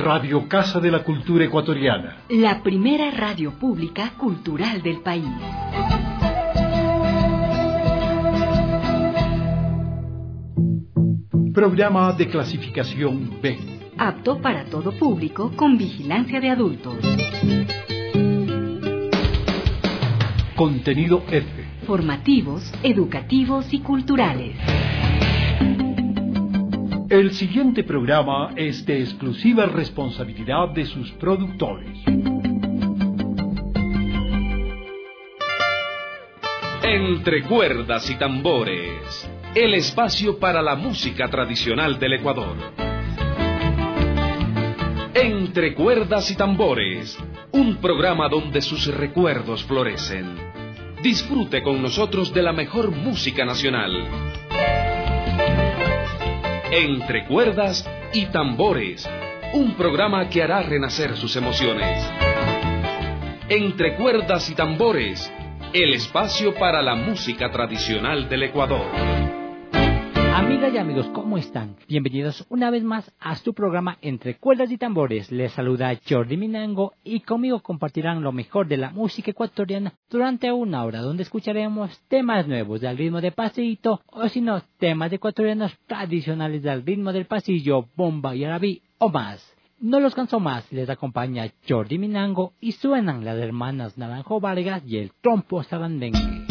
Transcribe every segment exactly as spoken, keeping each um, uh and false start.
Radio Casa de la Cultura Ecuatoriana. La primera radio pública cultural del país. Programa de clasificación B. Apto para todo público con vigilancia de adultos. Contenido F. Formativos, educativos y culturales. El siguiente programa es de exclusiva responsabilidad de sus productores. Entre cuerdas y tambores, el espacio para la música tradicional del Ecuador. Entre cuerdas y tambores, un programa donde sus recuerdos florecen. Disfrute con nosotros de la mejor música nacional. Entre cuerdas y tambores, un programa que hará renacer sus emociones. Entre cuerdas y tambores, el espacio para la música tradicional del Ecuador. Amigas y amigos, ¿cómo están? Bienvenidos una vez más a su programa Entre Cuerdas y Tambores. Les saluda Jordi Minango y conmigo compartirán lo mejor de la música ecuatoriana durante una hora, donde escucharemos temas nuevos del ritmo de paseíto o si no, temas ecuatorianos tradicionales del ritmo del pasillo, bomba y arabí o más. No los canso más, les acompaña Jordi Minango y suenan las hermanas Naranjo Vargas y el trompo sarandengue.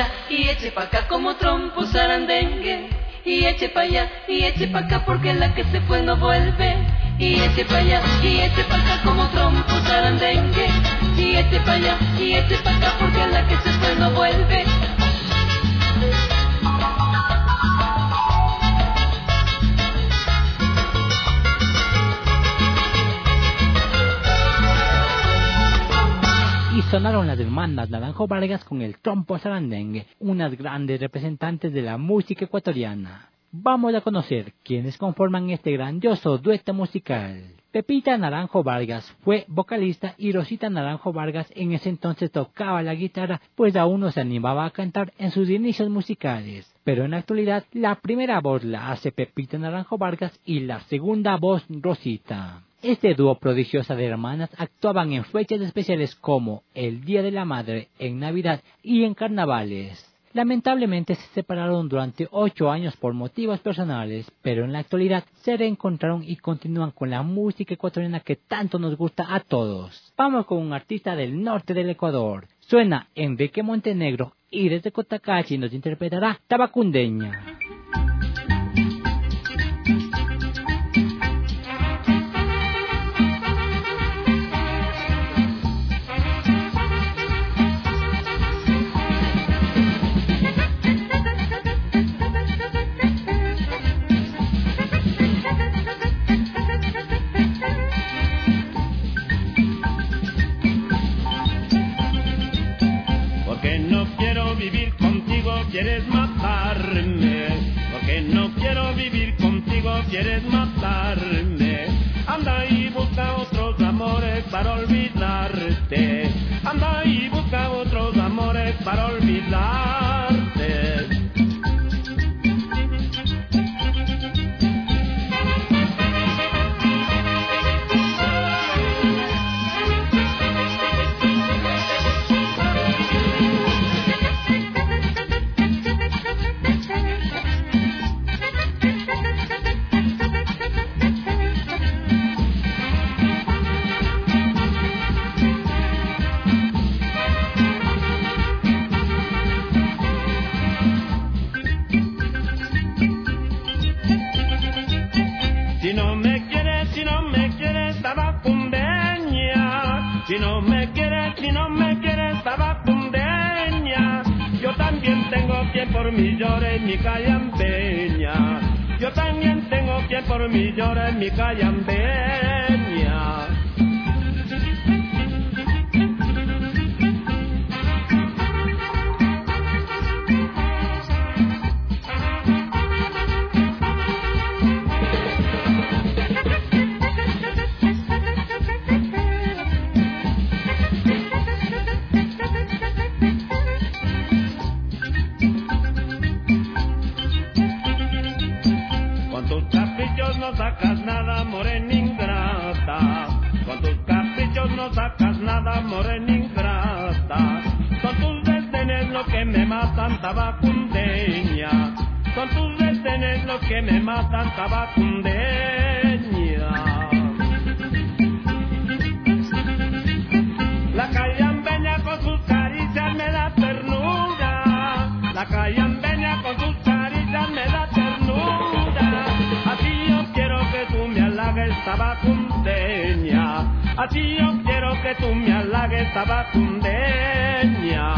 allá y eche pa' acá como trompo zarandengue. Y eche pa' allá y eche pa' acá porque la que se fue no vuelve. Y eche pa' allá y eche pa' acá como trompo zarandengue. Y eche pa' allá y eche pa' acá porque la que se fue no vuelve. Y sonaron las hermanas Naranjo Vargas con el trompo zarandengue, unas grandes representantes de la música ecuatoriana. Vamos a conocer quiénes conforman este grandioso dueto musical. Pepita Naranjo Vargas fue vocalista y Rosita Naranjo Vargas en ese entonces tocaba la guitarra, pues aún no se animaba a cantar en sus inicios musicales. Pero en la actualidad la primera voz la hace Pepita Naranjo Vargas y la segunda voz Rosita. Este dúo prodigiosa de hermanas actuaban en fechas especiales como el Día de la Madre, en Navidad y en carnavales. Lamentablemente se separaron durante ocho años por motivos personales, pero en la actualidad se reencontraron y continúan con la música ecuatoriana que tanto nos gusta a todos. Vamos con un artista del norte del Ecuador. Suena Enrique Montenegro y desde Cotacachi nos interpretará Tabacundeña. Quieres matarme, porque no quiero vivir contigo, quieres matarme. Anda y busca otros amores para olvidarte. Anda y busca otros amores para olvidarte. Si no me quieres, si no me quieres, tabacundeña. Si no me quieres, si no me quieres, tabacundeña. Yo también tengo quien por mí llore en mi callambeña. Yo también tengo quien por mí llore en mi callambeña. No sacas nada, morena ingrata. Con tus caprichos no sacas nada, morena ingrata. Son tus desdenes lo que me matan, tabacundeña. Son tus desdenes lo que me matan, tabacundeña. La callambeña con sus caricias me da ternura. La callambeña con sus caricias me da ternura. Así yo quiero que tú me halagues, tabacundeña. Así yo quiero que tú me halagues, tabacundeña.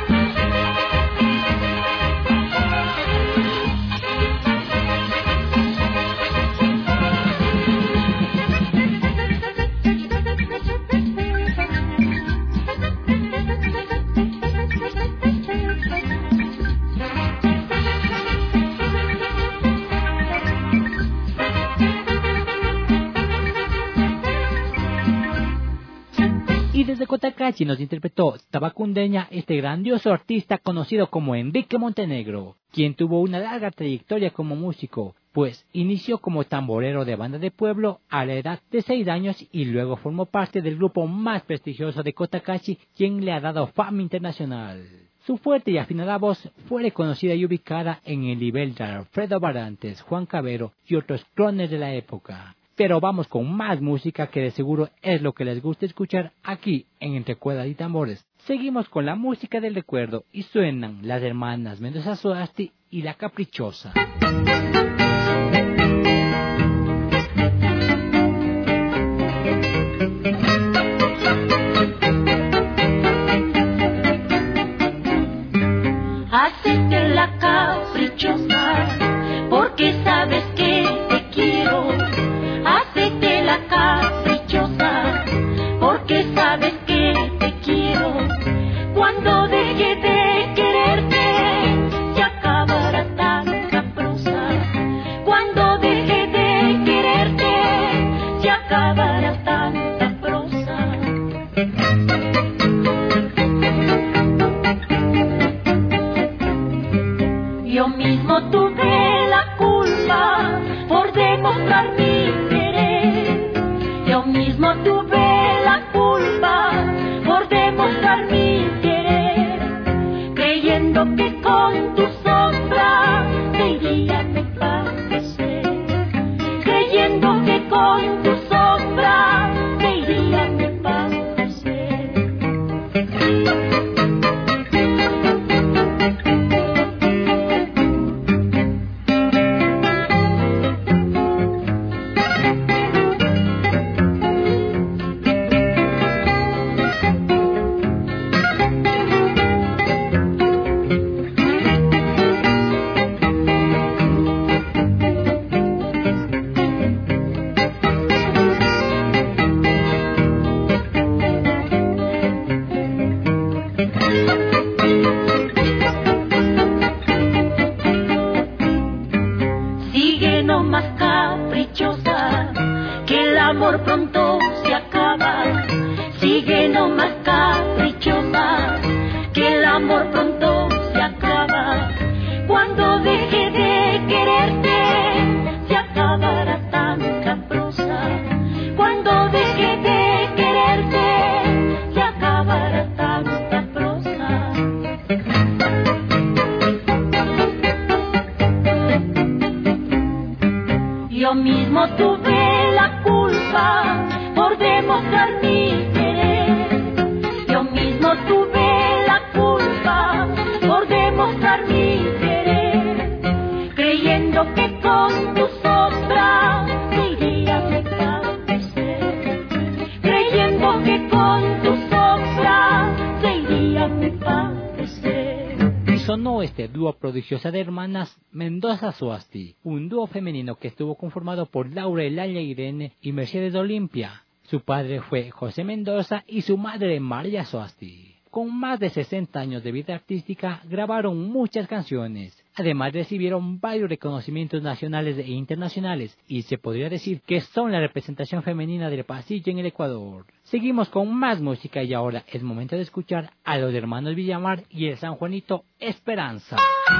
Desde Cotacachi nos interpretó Tabacundeña este grandioso artista conocido como Enrique Montenegro, quien tuvo una larga trayectoria como músico, pues inició como tamborero de banda de pueblo a la edad de seis años y luego formó parte del grupo más prestigioso de Cotacachi, quien le ha dado fama internacional. Su fuerte y afinada voz fue reconocida y ubicada en el nivel de Alfredo Barantes, Juan Cabero y otros clones de la época. Pero vamos con más música que de seguro es lo que les gusta escuchar aquí en Entre Cuerdas y Tambores. Seguimos con la música del recuerdo y suenan las hermanas Mendoza Soasti y La Caprichosa. Hacete la caprichosa, porque sabes que te quiero. Hacete la caprichosa, porque sabes que te quiero. Cuando deje de quererte, se acabará tanta prosa. Cuando deje de quererte, se acabará tanta prosa. Yo mismo tuve la culpa por demostrar mi querer. Yo mismo tuve la culpa por demostrar mi querer. Creyendo que con tu sombra te iría a padecer. Creyendo que con tu sombra te iría a padecer. Sigue nomás caprichosa, que el amor pronto se acaba. Sigue nomás caprichosa, que el amor pronto se acaba. Cuando deje de quererte, se acabará tanta prosa. Cuando deje de quererte, se acabará tanta prosa. Yo mismo tuve la culpa por demostrar mi querer. Yo mismo tuve la culpa por demostrar mi querer. Creyendo que con tu sombra te iría a padecer. Creyendo que con tu sombra te iría a padecer. Y sonó este dúo prodigiosa de hermanas Mendoza Soasti, un dúo femenino que estuvo conformado por Laura Elalia Irene y Mercedes Olimpia. Su padre fue José Mendoza y su madre María Soasti. Con más de sesenta años de vida artística, grabaron muchas canciones. Además recibieron varios reconocimientos nacionales e internacionales y se podría decir que son la representación femenina del pasillo en el Ecuador. Seguimos con más música y ahora es momento de escuchar a los hermanos Villamar y el San Juanito Esperanza.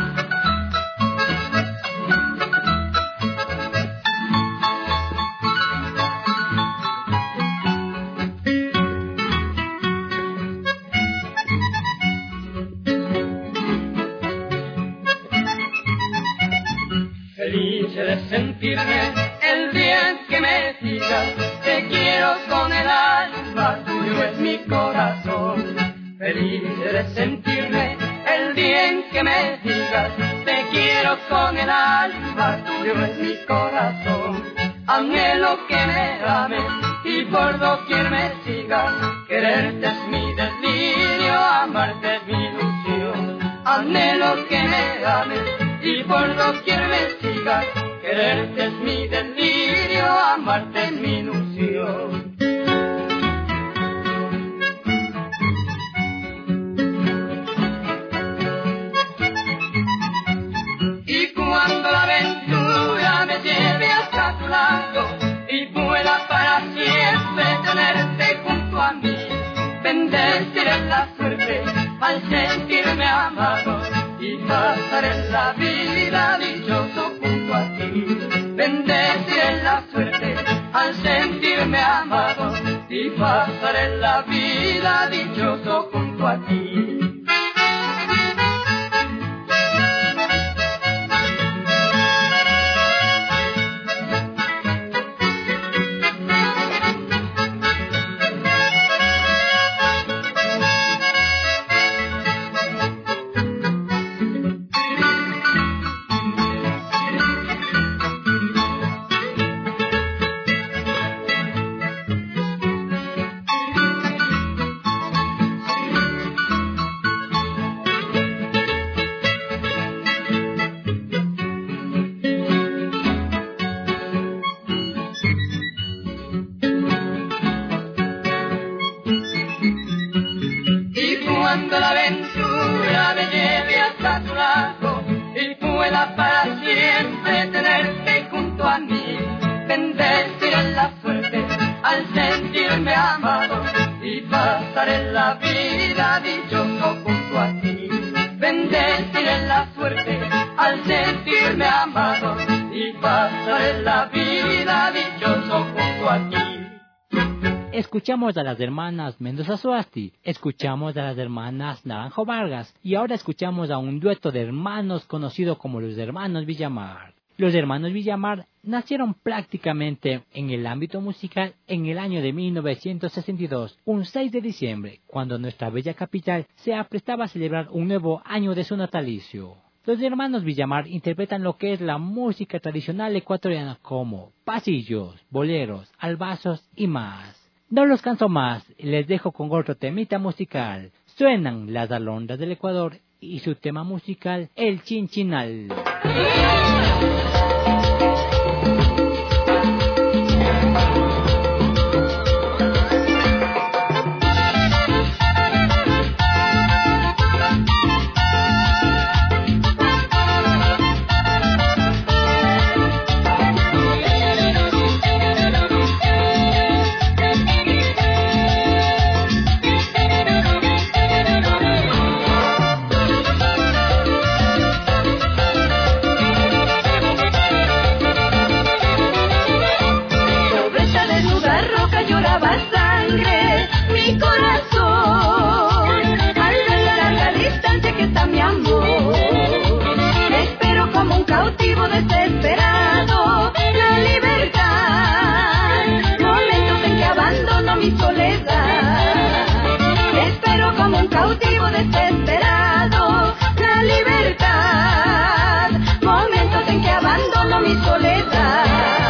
Feliz de sentirme el bien que me digas, te quiero con el alma, tuyo es mi corazón. Feliz de sentirme el bien que me digas, te quiero con el alma, tuyo es mi corazón. Anhelo que me ames y por doquier me sigas, quererte es mi delirio, amarte es mi ilusión. Anhelo que me ames y por doquier me sigas, quererte es mi delirio, amarte es mi ilusión. Y cuando la aventura me lleve hasta tu lado y pueda para siempre tenerte junto a mí, bendeciré la suerte al sentirme amado y pasaré la vida dichoso junto a ti. Bendeciré la suerte al sentirme amado y pasaré la vida dichoso junto a ti. cuando la aventura me lleve hasta tu lado y pueda para siempre tenerte junto a mí. Bendeciré la suerte al sentirme amado y pasaré la vida dichoso junto a ti. Bendeciré la suerte al sentirme amado y pasaré la vida dichoso junto a ti. Escuchamos a las hermanas Mendoza Soasti, escuchamos a las hermanas Naranjo Vargas y ahora escuchamos a un dueto de hermanos conocido como los hermanos Villamar. Los hermanos Villamar nacieron prácticamente en el ámbito musical en el año de mil novecientos sesenta y dos, un seis de diciembre, cuando nuestra bella capital se aprestaba a celebrar un nuevo año de su natalicio. Los hermanos Villamar interpretan lo que es la música tradicional ecuatoriana como pasillos, boleros, albazos y más. No los canso más, les dejo con otro temita musical. Suenan las alondras del Ecuador y su tema musical, El Chinchinal. Desesperado, la libertad, momentos en que abandono mi soledad. Espero como un cautivo desesperado, la libertad, momentos en que abandono mi soledad.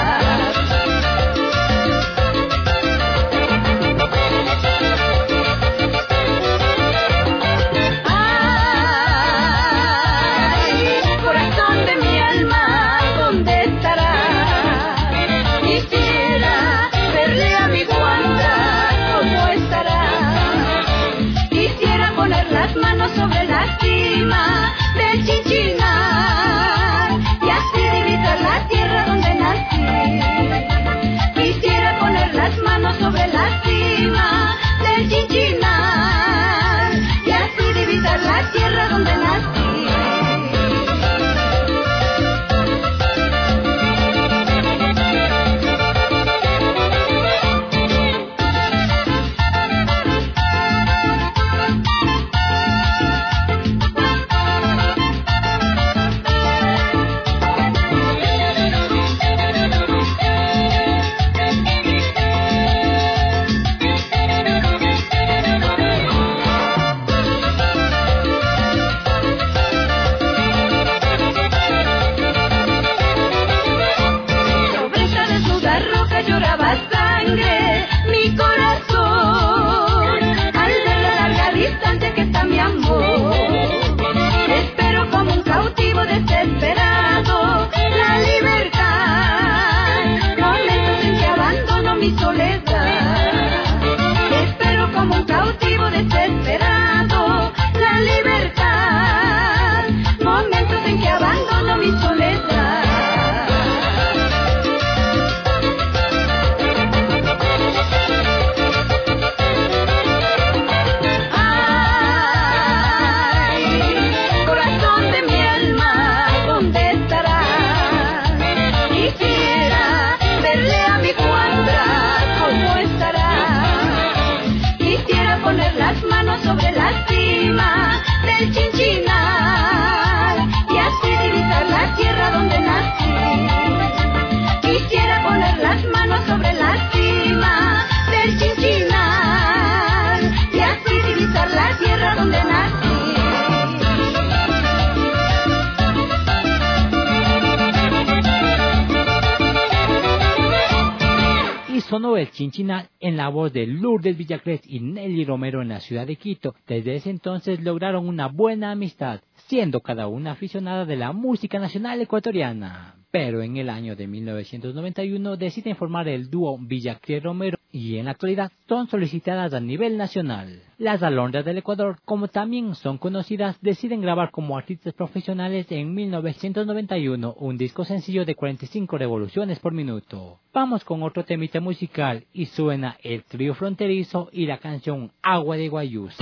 Sobre la cima del Chinchinal y así divisar la tierra donde nací. Quisiera poner las manos sobre la cima del Chinchinal y así divisar la tierra donde nací. Desesperado, la libertad, momentos en que abandono mi soledad. Espero como un cautivo desesperado, la libertad, momentos en que abandono mi soledad. Sobre la cima del Chinchinal y así divisar la tierra donde nací. Quisiera poner las manos sobre la cima del Chinchinal y así divisar la tierra donde nací. Sonó El Chinchinal en la voz de Lourdes Villacrés y Nelly Romero en la ciudad de Quito. Desde ese entonces lograron una buena amistad, siendo cada una aficionada de la música nacional ecuatoriana. pero en el año de mil novecientos noventa y uno deciden formar el dúo Villacría Romero y en la actualidad son solicitadas a nivel nacional. Las Alondras del Ecuador, como también son conocidas, deciden grabar como artistas profesionales en mil novecientos noventa y uno un disco sencillo de cuarenta y cinco revoluciones por minuto. Vamos con otro temita musical y suena el Trío Fronterizo y la canción Agua de Guayusa.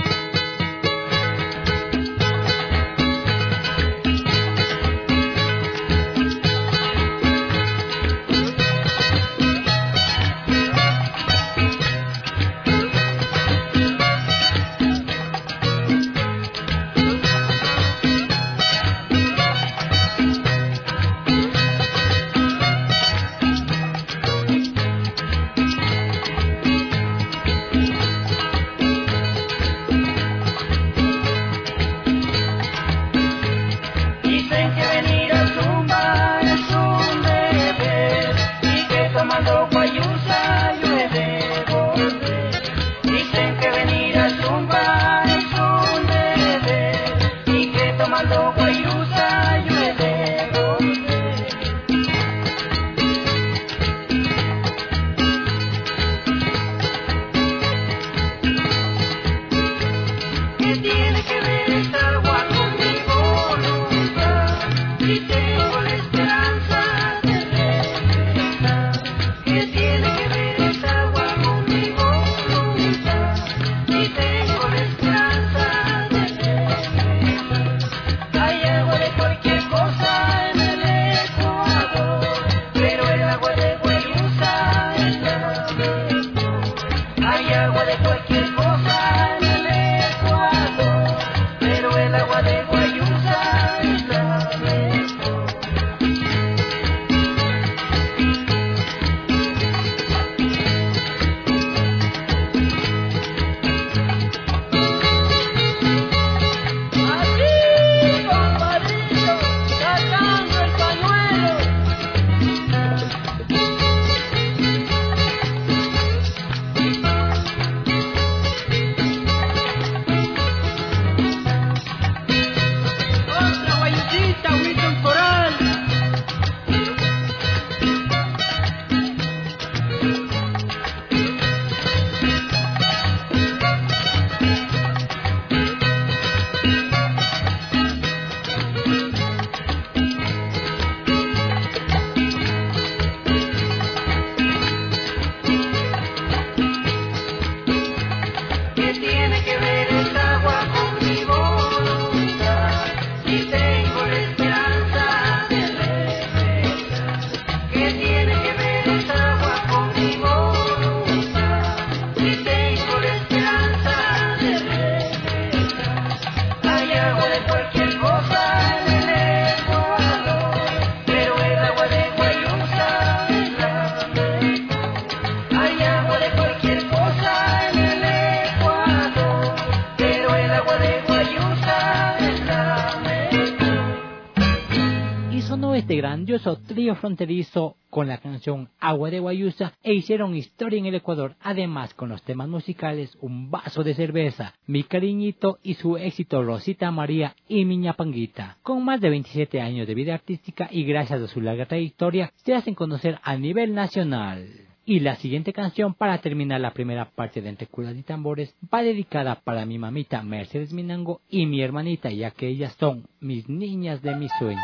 Este grandioso trío fronterizo con la canción Agua de Guayusa e hicieron historia en el Ecuador, además con los temas musicales Un Vaso de Cerveza, Mi Cariñito y su éxito Rosita María y Miña Panguita. Con más de veintisiete años de vida artística y gracias a su larga trayectoria, se hacen conocer a nivel nacional. Y la siguiente canción, para terminar la primera parte de Entre Cuerdas y Tambores, va dedicada para mi mamita Mercedes Minango y mi hermanita, ya que ellas son mis niñas de mis sueños.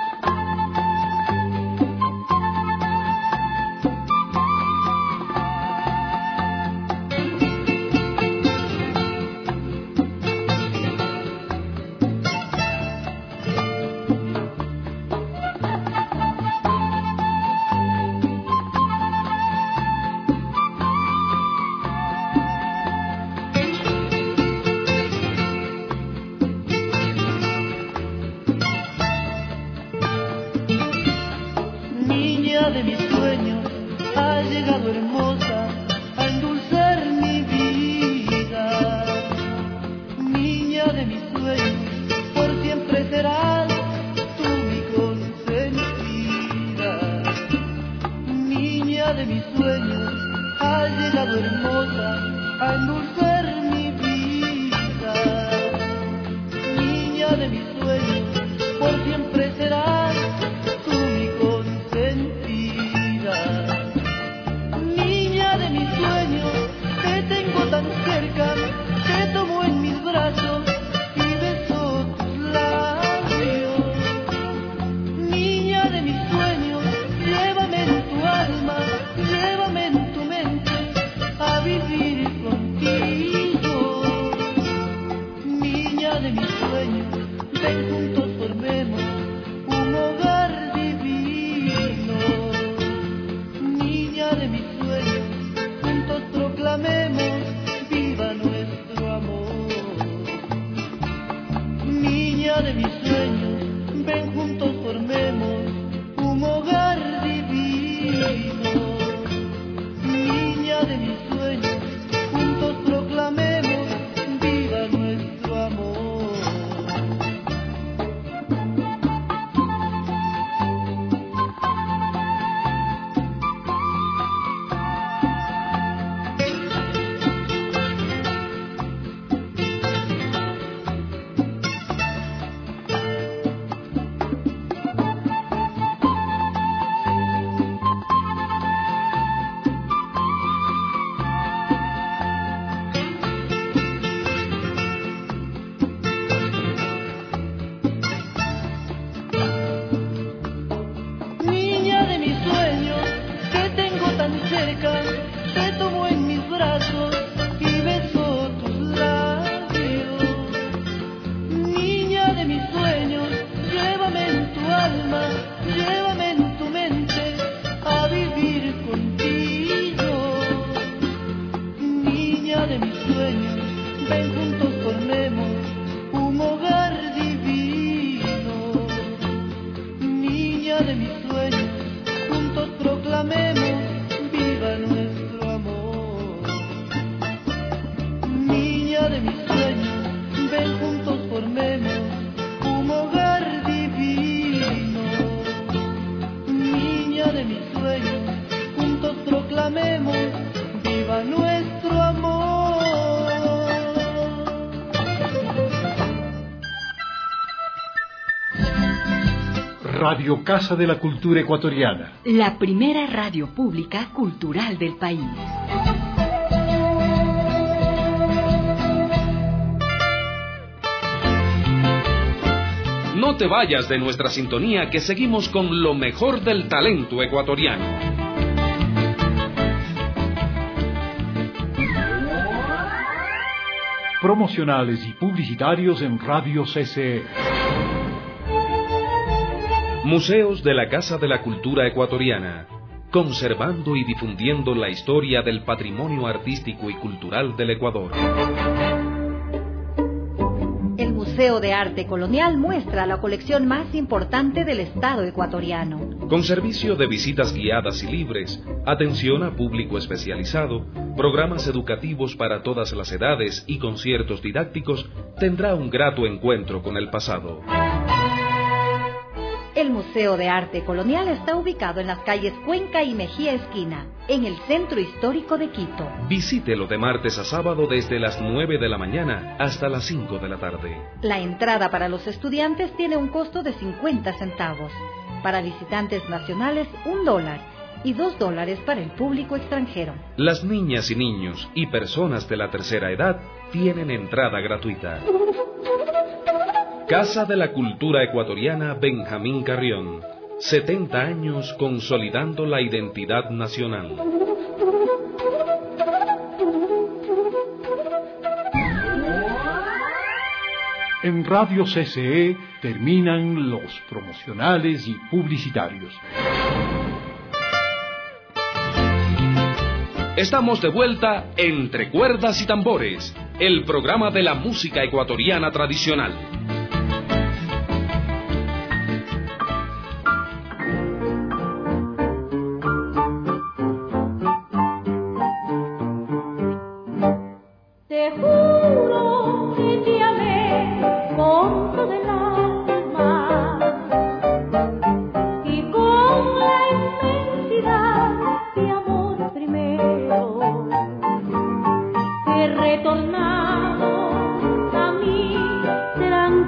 De mis sueños ha llegado hermosa a endulzar mi vida. Niña de mis sueños, por siempre serás tú mi consentida. Niña de mis sueños, ha llegado hermosa a endulzar mi vida. Niña de mis sueños, por siempre serás tú mi consentida. vivir contigo. Niña de mis sueños, ven juntos formemos un hogar divino. Niña de mis sueños, juntos proclamemos viva nuestro amor. Niña de mis sueños, ven juntos formemos un hogar divino. Niña de mis sueños, juntos proclamemos viva nuestro amor. Niña de mis sueños, que tengo tan cerca, te tomo en mis brazos y beso tus labios. Niña de mis sueños, llévame en tu alma, llévame en tu mente a vivir contigo. Niña de mis sueños, ven juntos formemos un hogar divino. Niña de mis sueños, juntos proclamemos viva nuestro amor. Niña de mis sueños, ven juntos formemos un hogar divino. Niña de mis sueños, juntos proclamemos viva nuestro amor. Radio Casa de la Cultura Ecuatoriana. La primera radio pública cultural del país. No te vayas de nuestra sintonía, que seguimos con lo mejor del talento ecuatoriano. Promocionales y publicitarios en Radio C C E. Museos de la Casa de la Cultura Ecuatoriana, conservando y difundiendo la historia del patrimonio artístico y cultural del Ecuador. El Museo de Arte Colonial muestra la colección más importante del Estado ecuatoriano. Con servicio de visitas guiadas y libres, atención a público especializado, programas educativos para todas las edades y conciertos didácticos, tendrá un grato encuentro con el pasado. El Museo de Arte Colonial está ubicado en las calles Cuenca y Mejía Esquina, en el centro histórico de Quito. Visítelo de martes a sábado desde las nueve de la mañana hasta las cinco de la tarde. La entrada para los estudiantes tiene un costo de cincuenta centavos. Para visitantes nacionales, un dólar. Y dos dólares para el público extranjero. Las niñas y niños y personas de la tercera edad tienen entrada gratuita. Casa de la Cultura Ecuatoriana Benjamín Carrión. setenta años consolidando la identidad nacional. En Radio C C E terminan los promocionales y publicitarios. Estamos de vuelta Entre Cuerdas y Tambores, el programa de la música ecuatoriana tradicional. Te juro que te amé con todo el alma y con la inmensidad de amor primero. He retornado a mi tranquilidad.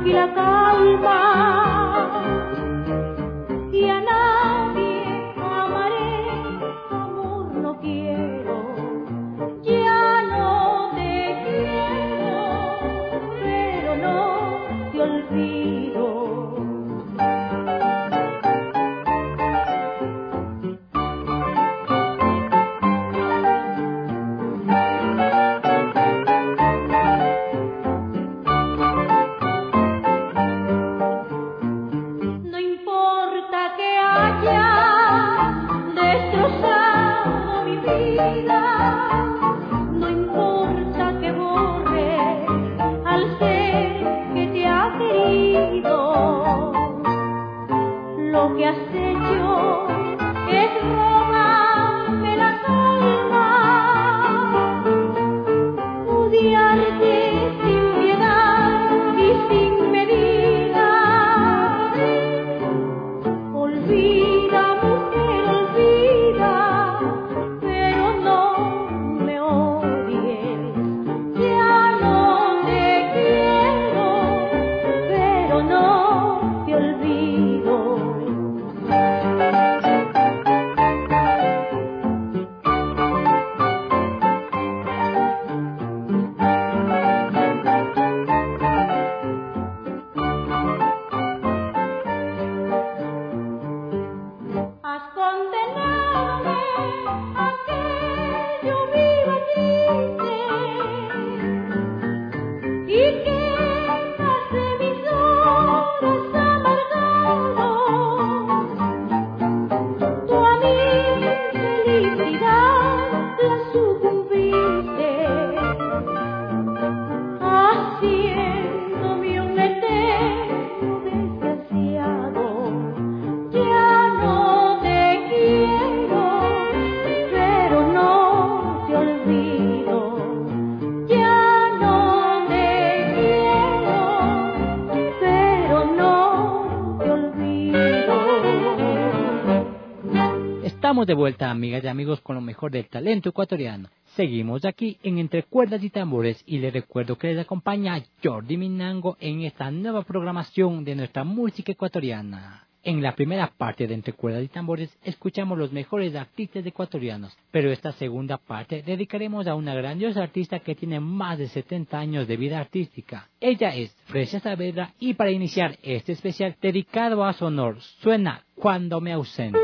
de vuelta, amigas y amigos, con lo mejor del talento ecuatoriano. Seguimos aquí en Entre Cuerdas y Tambores y les recuerdo que les acompaña Jordi Minango en esta nueva programación de nuestra música ecuatoriana. En la primera parte de Entre Cuerdas y Tambores escuchamos los mejores artistas ecuatorianos, pero esta segunda parte dedicaremos a una grandiosa artista que tiene más de setenta años de vida artística. Ella es Fresia Saavedra y para iniciar este especial dedicado a su honor suena Cuando me ausente.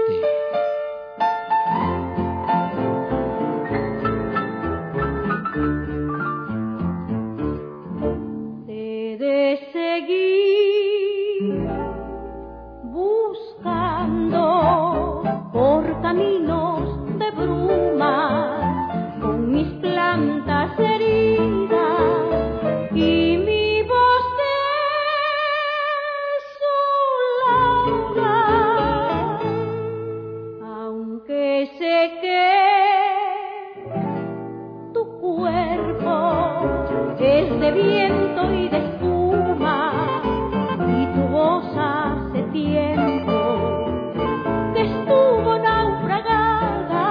Te de seguir buscando por caminos de bruma con mis plantas heridas y mi voz de soledad, aunque sé que tu cuerpo es de viento y de espuma y tu voz hace tiempo que estuvo naufragada.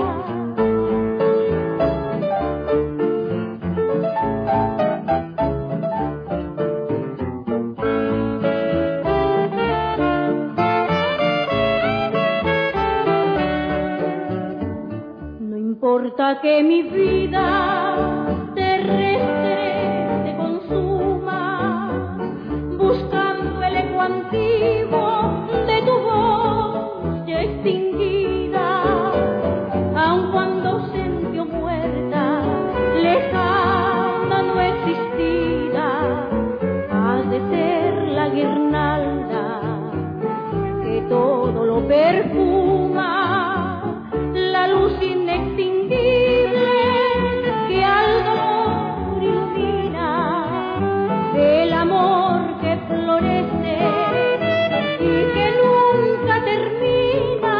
No importa que mi vida terrestre te consuma, buscando el eco antiguo de tu voz ya extinguida, aun cuando ausente o muerta, lejana no existida, has de ser la guirnalda que todo lo perfuma, la luz inextinguible que al dolor ilumina, el amor que florece y que nunca termina,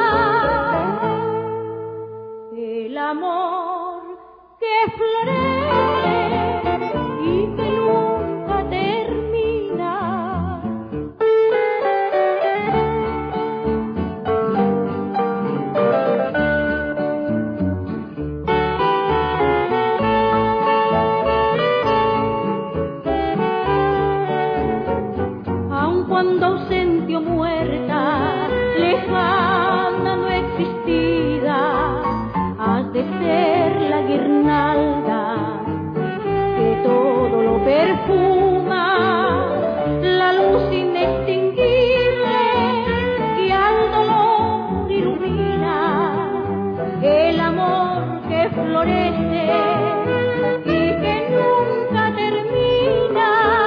el amor que florece y que nunca termina. Aun cuando ausente o muerta, lejana no existida, has de ser la guirnalda que todo lo perfuma, la luz inextinguible que al dolor ilumina, el amor que florece y que nunca termina,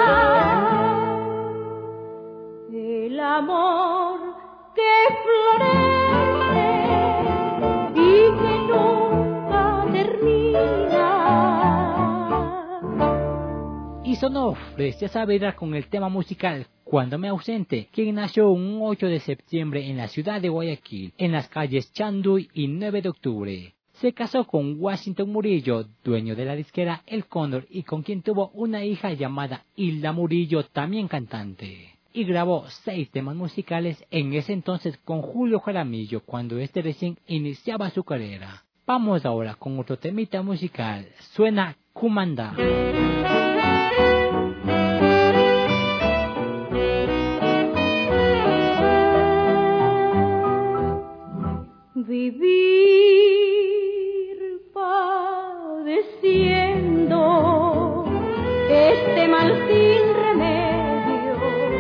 el amor que florece y que nunca termina. Y sonó Fresia Saavedra con el tema musical Cuando me ausente, quien nació un ocho de septiembre en la ciudad de Guayaquil, en las calles Chanduy y nueve de octubre. Se casó con Washington Murillo, dueño de la disquera El Cóndor, y con quien tuvo una hija llamada Hilda Murillo, también cantante. Y grabó seis temas musicales en ese entonces con Julio Jaramillo, cuando este recién iniciaba su carrera. Vamos ahora con otro temita musical. Suena Cumandá. Vivir padeciendo este mal sin remedio,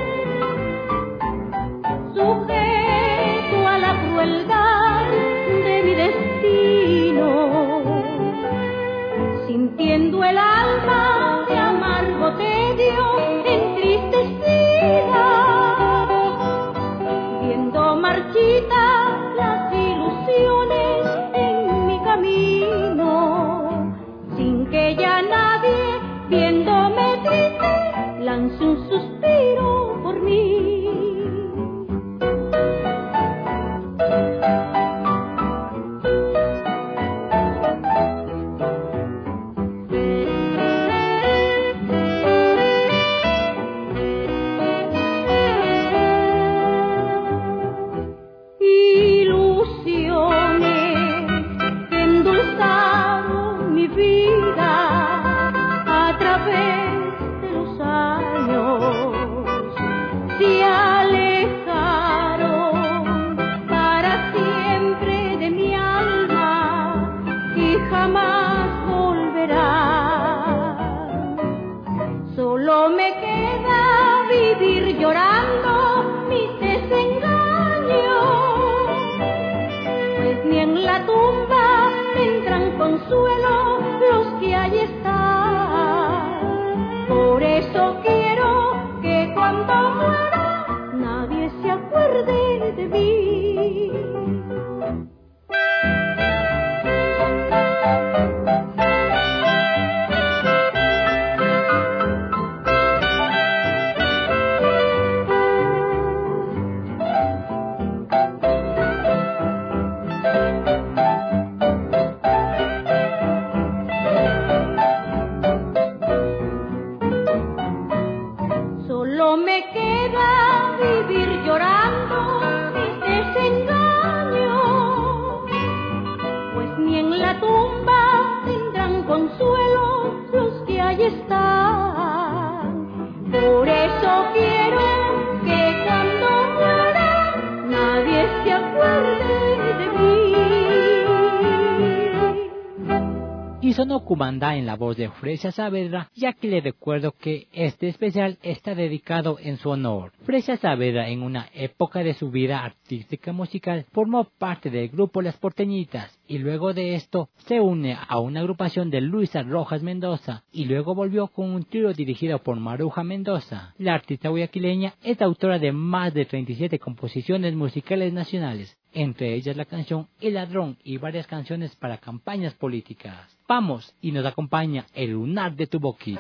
sujeto a la crueldad de mi destino, sintiendo el alma de amargo tedio entristecida, viendo marchitas las ilusiones en mi camino, sin que ya nadie viéndome triste lance un suspiro por mí. Ilusiones los que ahí están. Por eso quiero que cuando muera nadie se acuerde de mí. Y sonó Cumandá en la voz de Fresia Saavedra, ya que le recuerdo que este especial está dedicado en su honor. Fresia Saavedra, en una época de su vida artística musical, formó parte del grupo Las Porteñitas, y luego de esto se une a una agrupación de Luisa Rojas Mendoza, y luego volvió con un trío dirigido por Maruja Mendoza. La artista guayaquileña es autora de más de treinta y siete composiciones musicales nacionales, entre ellas la canción El Ladrón y varias canciones para campañas políticas. Vamos, y nos acompaña El Lunar de tu Boquita.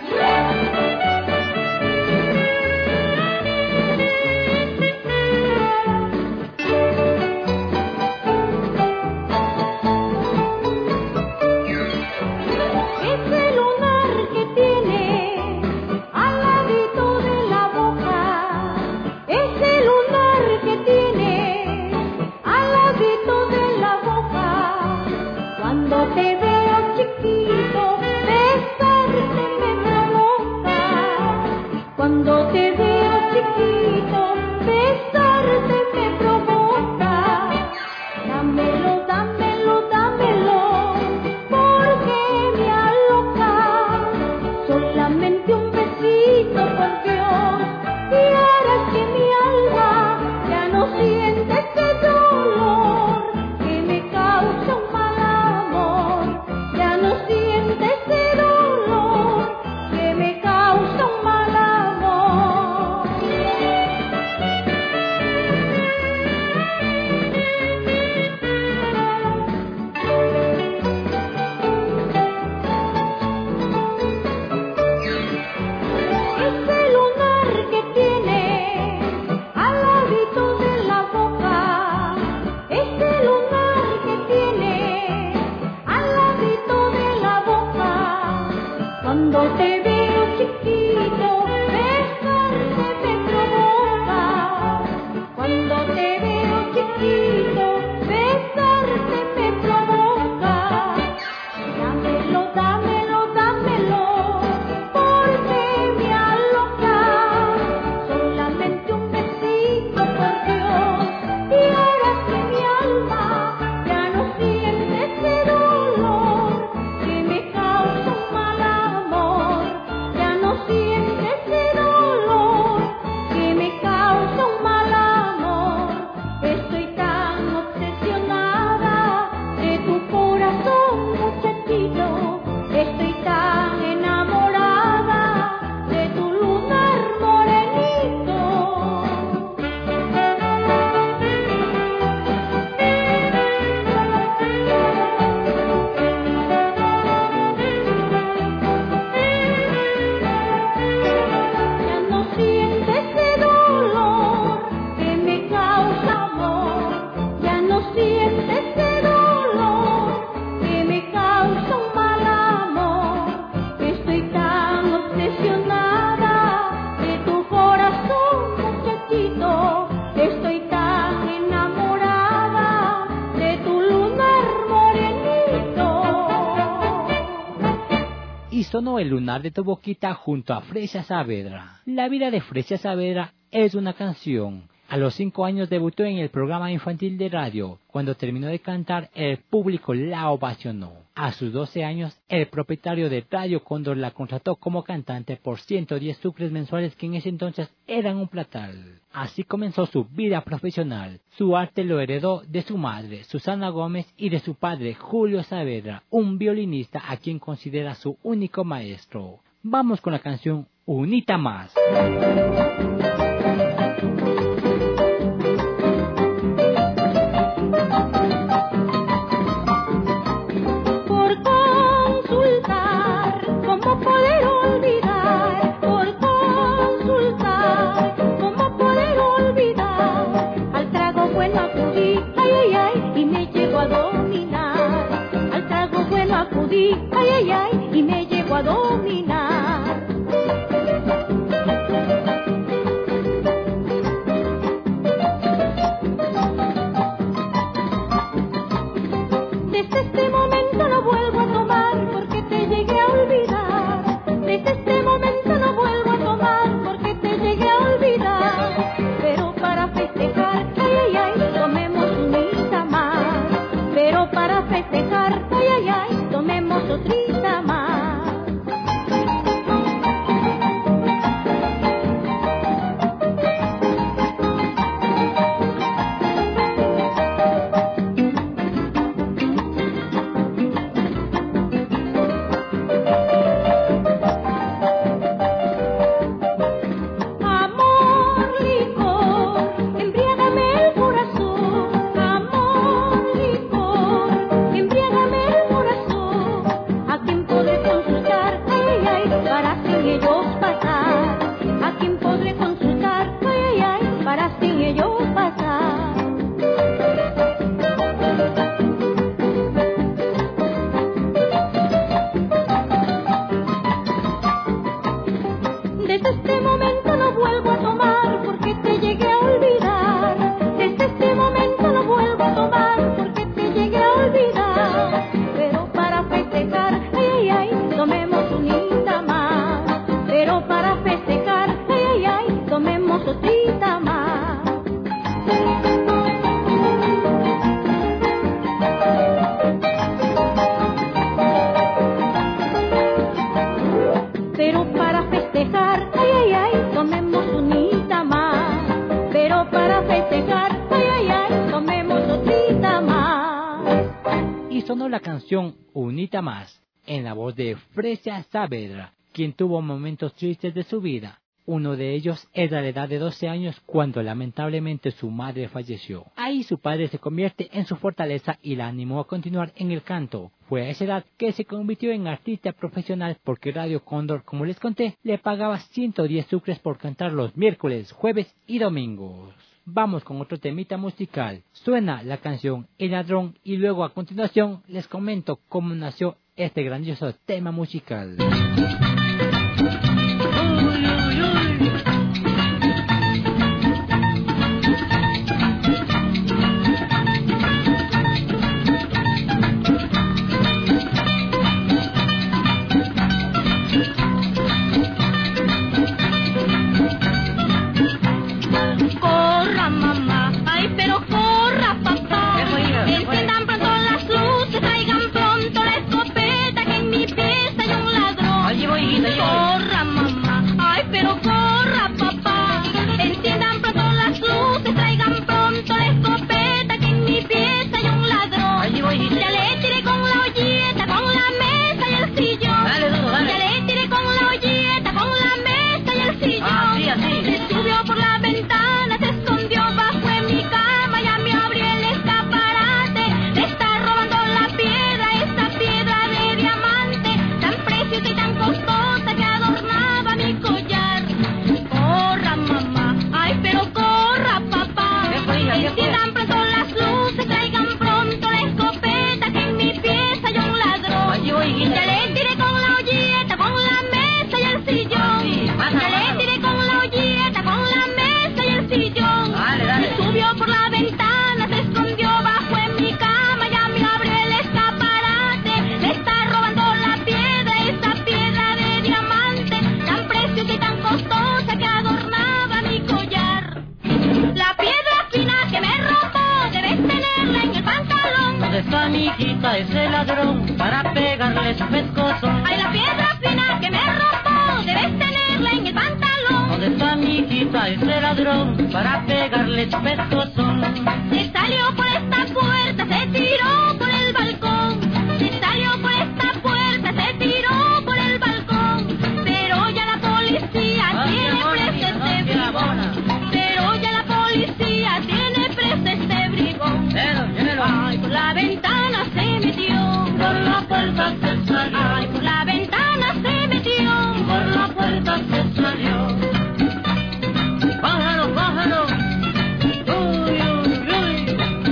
Sonó El Lunar de tu Boquita junto a Fresia Saavedra. La vida de Fresia Saavedra es una canción. A los cinco años debutó en el programa infantil de radio. Cuando terminó de cantar, el público la ovacionó. A sus doce años, el propietario de Radio Cóndor la contrató como cantante por ciento diez sucres mensuales, que en ese entonces eran un platal. Así comenzó su vida profesional. Su arte lo heredó de su madre, Susana Gómez, y de su padre, Julio Saavedra, un violinista a quien considera su único maestro. Vamos con la canción Unita Más. Ay, ay, ay, y me llego a dominar. tomemos unita más. Pero para festejar, ay, ay, ay, tomemos otrita más. Pero para festejar, ay, ay, ay, tomemos unita más. Pero para festejar, ay, ay, ay, tomemos otrita más. Y sonó la canción Unita Más, en la voz de Fresia Saavedra, quien tuvo momentos tristes de su vida. Uno de ellos era la edad de doce años cuando lamentablemente su madre falleció. Ahí su padre se convierte en su fortaleza y la animó a continuar en el canto. Fue a esa edad que se convirtió en artista profesional porque Radio Cóndor, como les conté, le pagaba ciento diez sucres por cantar los miércoles, jueves y domingos. Vamos con otro temita musical. Suena la canción El Ladrón y luego a continuación les comento cómo nació este grandioso tema musical. Corra mamá, ay pero corra papá. Enciendan pronto las luces, traigan pronto la escopeta que en mi pieza hay un ladrón. Allí voy, hijita, allí voy. Corra mamá, ay pero corra papá. Enciendan pronto las luces, traigan pronto la escopeta que en mi pieza hay un ladrón. Allí voy, hijita. Ya le tiré con la olleta, con la mesa y el sillón. Dale, duro, dale. Ya le tiré con la olleta, con la mesa y el sillón. Así, así. Se subió por la ventana, se escondió bajo en mi cama, ya me abrió el escaparate. Le está robando la piedra, esa piedra de diamante, tan preciosa y tan costosa que adornaba mi collar. Corra mamá, ay pero corra papá. ¿Qué fue, hija? ¿Qué fue? Enciendan pronto las luces, traigan pronto la escopeta que en mi pieza hay un ladrón. Allí voy, hijita. Ya le tiré con la olleta, con la mesa y el sillón. Sí, pasa, Ya le pasa. tiré con la olleta, con la mesa y el sillón. Dale, dale. Se subió por la ventana, se escondió bajo en mi cama, ya me abrió el escaparate. Le está robando la piedra, esa piedra de diamante, tan preciosa y tan costosa que adornaba mi collar. La piedra fina que me robó, debes tenerla en el pantalón. ¿Dónde está mi hijita ese ladrón para pegarle su pescozo? Ay, la piedra fina que me robó, debes tenerla en el pantalón. ¿Dónde está mi hijita ese ladrón para pegarle su pescozo? Se salió por esta puerta, se tiró por el balcón. Se salió por esta puerta, se tiró por el balcón. Pero ya la policía Ah, tiene qué preso bona, este ah, qué bona. bribón. Pero ya la policía tiene preso este bribón. Llévelo, llévelo. Ay, por la ventana se metió. Por la puerta se salió. Ay, por la ventana se metió. Por la puerta se salió. Pájaro, pájaro. Uy, uy, uy.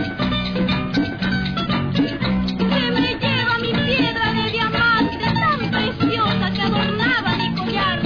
Se me lleva mi piedra de diamante tan preciosa que adornaba mi collar.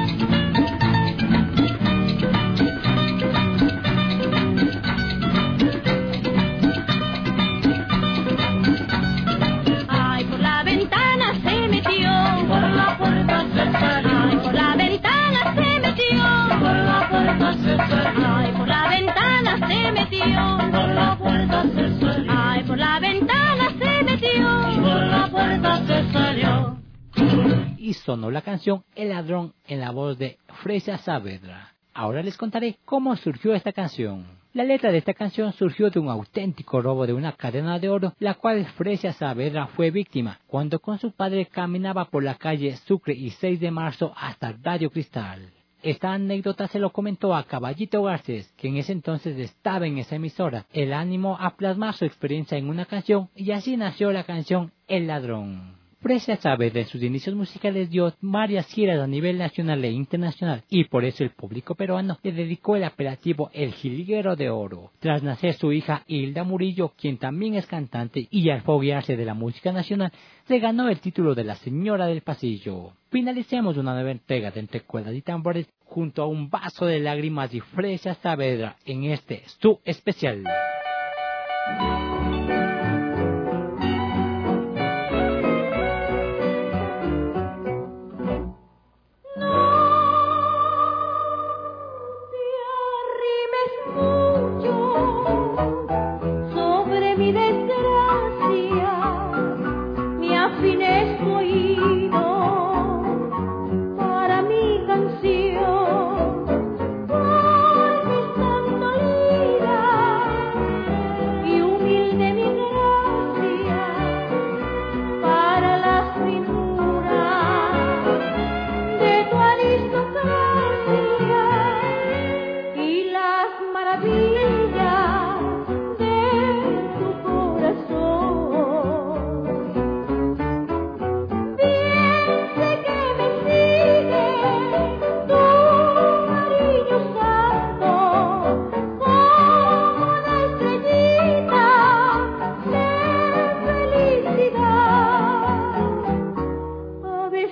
Ay, por la ventana se metió. Por la puerta se salió. Ay, por la ventana se metió. Por la puerta se salió. Ay, por la ventana se metió. Por la puerta se salió. Ay, por la ventana se metió. Por la puerta se salió. Y sonó la canción El Ladrón en la voz de Fresia Saavedra. Ahora les contaré cómo surgió esta canción. La letra de esta canción surgió de un auténtico robo de una cadena de oro, la cual Fresia Saavedra fue víctima cuando con su padre caminaba por la calle Sucre y seis de marzo hasta Radio Cristal. Esta anécdota se lo comentó a Caballito Garcés, que en ese entonces estaba en esa emisora. El ánimo a plasmar su experiencia en una canción y así nació la canción El Ladrón. Fresia Saavedra en sus inicios musicales dio varias giras a nivel nacional e internacional y por eso el público peruano le dedicó el apelativo El Jilguero de Oro. Tras nacer su hija Hilda Murillo, quien también es cantante y al foguearse de la música nacional, se ganó el título de la Señora del Pasillo. Finalicemos una nueva entrega de Entre Cuerdas y Tambores junto a un vaso de lágrimas de Fresia Saavedra en este su especial.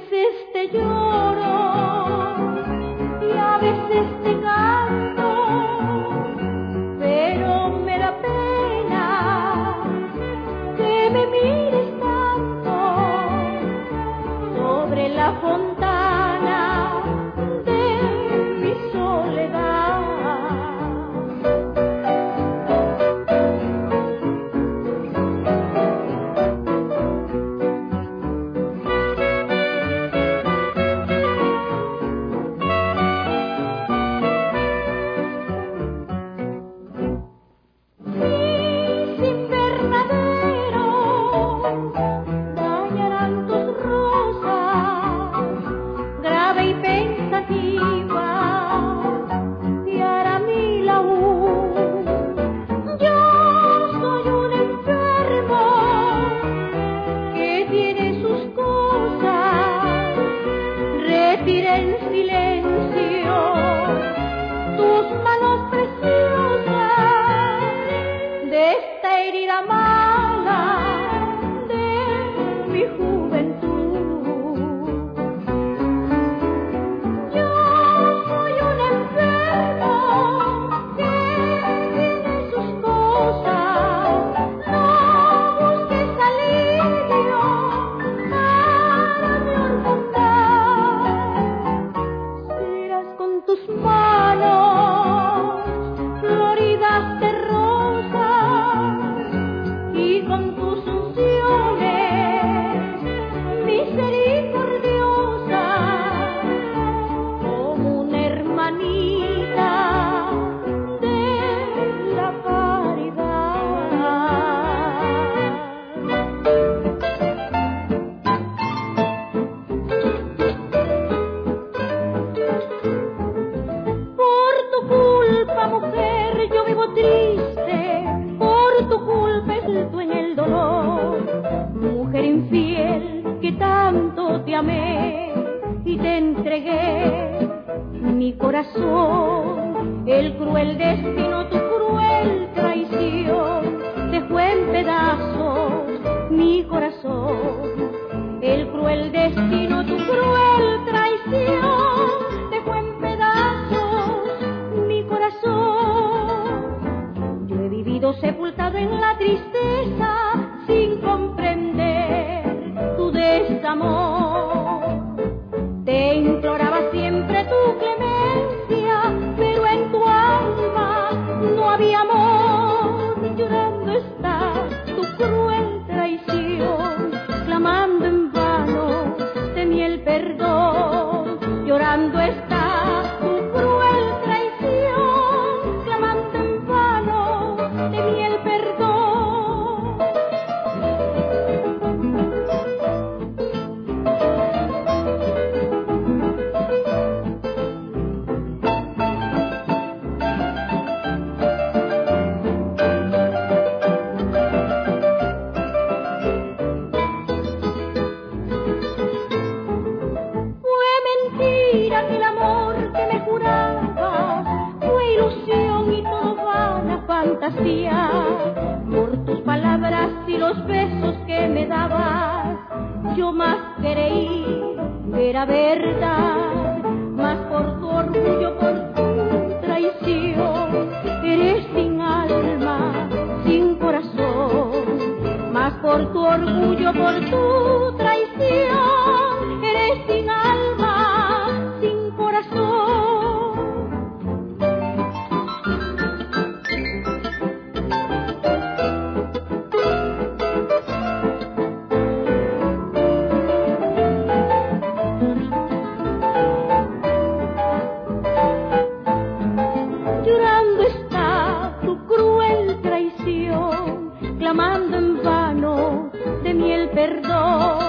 veces te lloro y a veces te canto, pero me da pena que me mires tanto sobre la fontana de mi soledad. Por tus palabras y los besos que me dabas, yo más creí que era verdad, más por tu orgullo, por tu traición, eres sin alma, sin corazón, más por tu orgullo, por tu traición, eres sin alma, sin corazón. Clamando en vano de mí el perdón.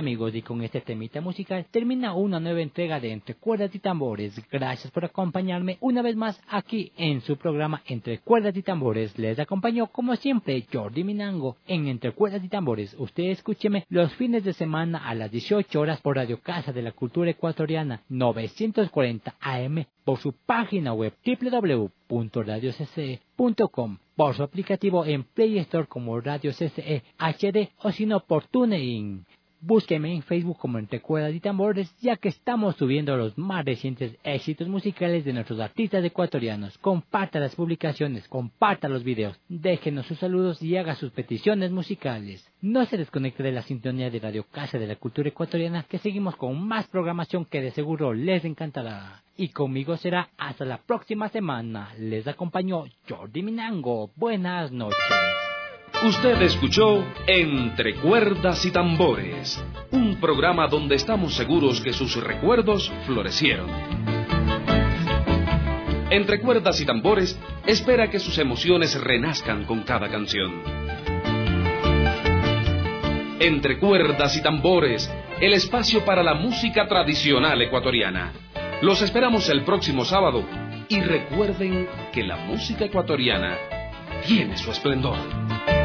amigos, y con este temita musical termina una nueva entrega de Entre Cuerdas y Tambores. Gracias por acompañarme una vez más aquí en su programa Entre Cuerdas y Tambores. Les acompañó como siempre Jordi Minango en Entre Cuerdas y Tambores. Usted escúcheme los fines de semana a las dieciocho horas por Radio Casa de la Cultura Ecuatoriana novecientos cuarenta A M, por su página web doble u doble u doble u punto radio c c e punto com, por su aplicativo en Play Store como Radio C C E H D o si no por TuneIn. Búsqueme en Facebook como Entre Cuerdas y Tambores, ya que estamos subiendo los más recientes éxitos musicales de nuestros artistas ecuatorianos. Comparta las publicaciones, comparta los videos, déjenos sus saludos y haga sus peticiones musicales. No se desconecte de la sintonía de Radio Casa de la Cultura Ecuatoriana, que seguimos con más programación que de seguro les encantará. Y conmigo será hasta la próxima semana. Les acompañó Jordi Minango. Buenas noches. Usted escuchó Entre Cuerdas y Tambores, un programa donde estamos seguros que sus recuerdos florecieron. Entre Cuerdas y Tambores espera que sus emociones renazcan con cada canción. Entre Cuerdas y Tambores, el espacio para la música tradicional ecuatoriana. Los esperamos el próximo sábado y recuerden que la música ecuatoriana tiene su esplendor.